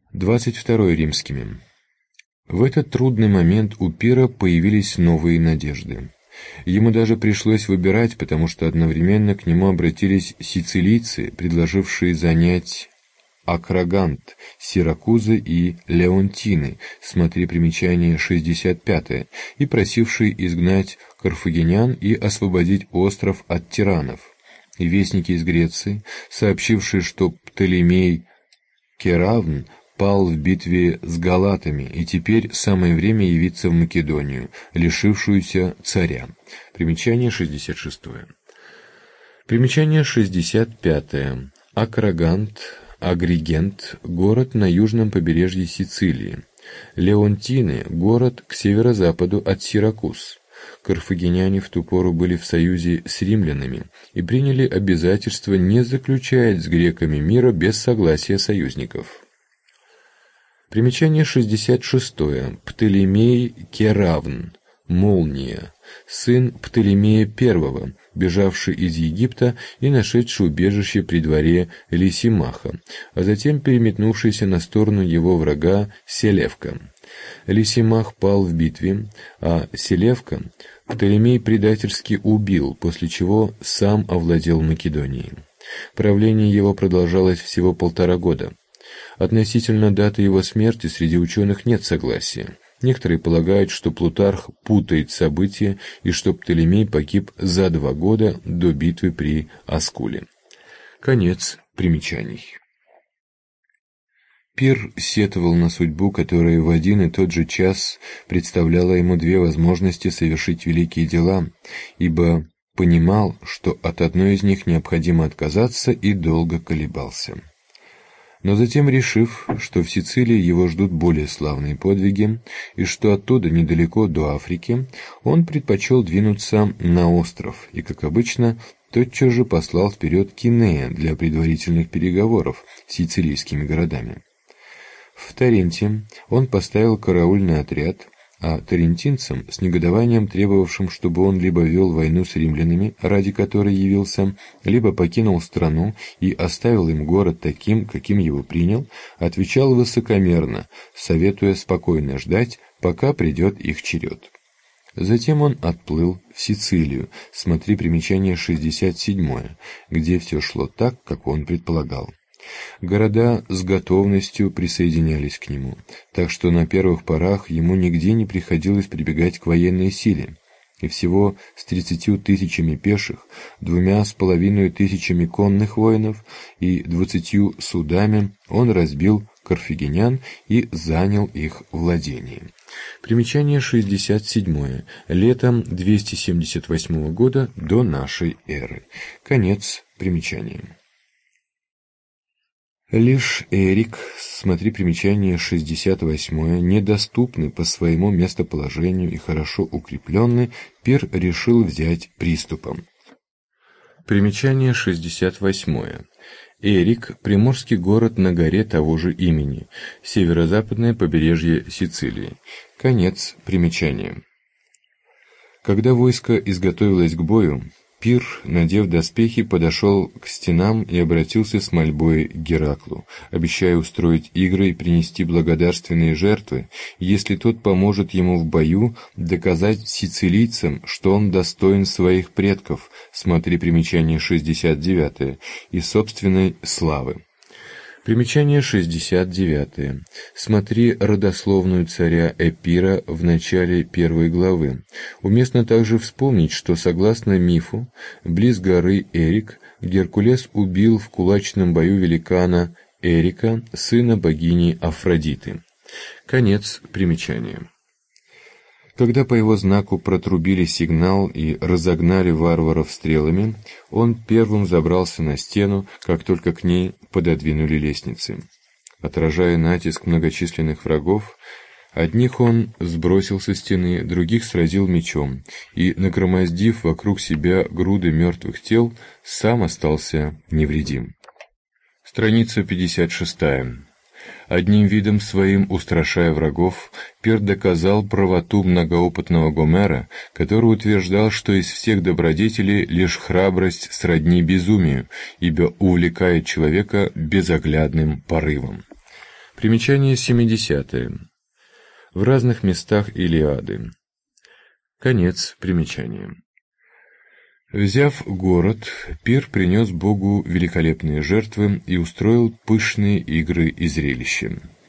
22 римскими. В этот трудный момент у Пира появились новые надежды. Ему даже пришлось выбирать, потому что одновременно к нему обратились сицилийцы, предложившие занять Акрагант, Сиракузы и Леонтины, смотри примечание 65, и просившие изгнать карфагенян и освободить остров от тиранов. И вестники из Греции, сообщившие, что Птолемей Керавн пал в битве с галатами, и теперь самое время явиться в Македонию, лишившуюся царя. Примечание 66. Примечание 65. Акрагант, Агригент – город на южном побережье Сицилии. Леонтины – город к северо-западу от Сиракуз. Карфагеняне в ту пору были в союзе с римлянами и приняли обязательство не заключать с греками мира без согласия союзников. Примечание 66. Птолемей Керавн, молния, сын Птолемея I, бежавший из Египта и нашедший убежище при дворе Лисимаха, а затем переметнувшийся на сторону его врага Селевка. Лисимах пал в битве, а Селевка Птолемей предательски убил, после чего сам овладел Македонией. Правление его продолжалось всего 1,5 года. Относительно даты его смерти среди ученых нет согласия. Некоторые полагают, что Плутарх путает события и что Птолемей погиб за 2 года до битвы при Аскуле. Конец примечаний. Пир сетовал на судьбу, которая в один и тот же час представляла ему 2 возможности совершить великие дела, ибо понимал, что от одной из них необходимо отказаться, и долго колебался. Но затем, решив, что в Сицилии его ждут более славные подвиги, и что оттуда недалеко до Африки, он предпочел двинуться на остров, и, как обычно, тотчас же послал вперед Кинея для предварительных переговоров с сицилийскими городами. В Таренте он поставил караульный отряд, а тарентинцам, с негодованием требовавшим, чтобы он либо вел войну с римлянами, ради которой явился, либо покинул страну и оставил им город таким, каким его принял, отвечал высокомерно, советуя спокойно ждать, пока придет их черед. Затем он отплыл в Сицилию, смотри примечание 67, где все шло так, как он предполагал. Города с готовностью присоединялись к нему, так что на первых порах ему нигде не приходилось прибегать к военной силе, и всего с 30 000 пеших, 2,5 тысячами конных воинов и 20 судами он разбил карфагенян и занял их владение. Примечание 67. Летом 278 года до нашей эры. Конец примечания. Лишь Эрик, смотри примечание 68, недоступный по своему местоположению и хорошо укрепленный, Пир решил взять приступом. Примечание 68. Эрик – приморский город на горе того же имени, северо-западное побережье Сицилии. Конец примечания. Когда войско изготовилось к бою, Пир, надев доспехи, подошел к стенам и обратился с мольбой к Гераклу, обещая устроить игры и принести благодарственные жертвы, если тот поможет ему в бою доказать сицилийцам, что он достоин своих предков, смотри примечание 69, и собственной славы. Примечание 69. Смотри родословную царя Эпира в начале 1 главы. Уместно также вспомнить, что, согласно мифу, близ горы Эрик Геркулес убил в кулачном бою великана Эрика, сына богини Афродиты. Конец примечания. Когда по его знаку протрубили сигнал и разогнали варваров стрелами, он первым забрался на стену, как только к ней пододвинули лестницы. Отражая натиск многочисленных врагов, одних он сбросил со стены, других сразил мечом, и, нагромоздив вокруг себя груды мертвых тел, сам остался невредим. Страница 56. Одним видом своим устрашая врагов, Пир доказал правоту многоопытного Гомера, который утверждал, что из всех добродетелей лишь храбрость сродни безумию, ибо увлекает человека безоглядным порывом. Примечание 70. В разных местах Илиады. Конец примечания. Взяв город, Пир принес Богу великолепные жертвы и устроил пышные игры и зрелища.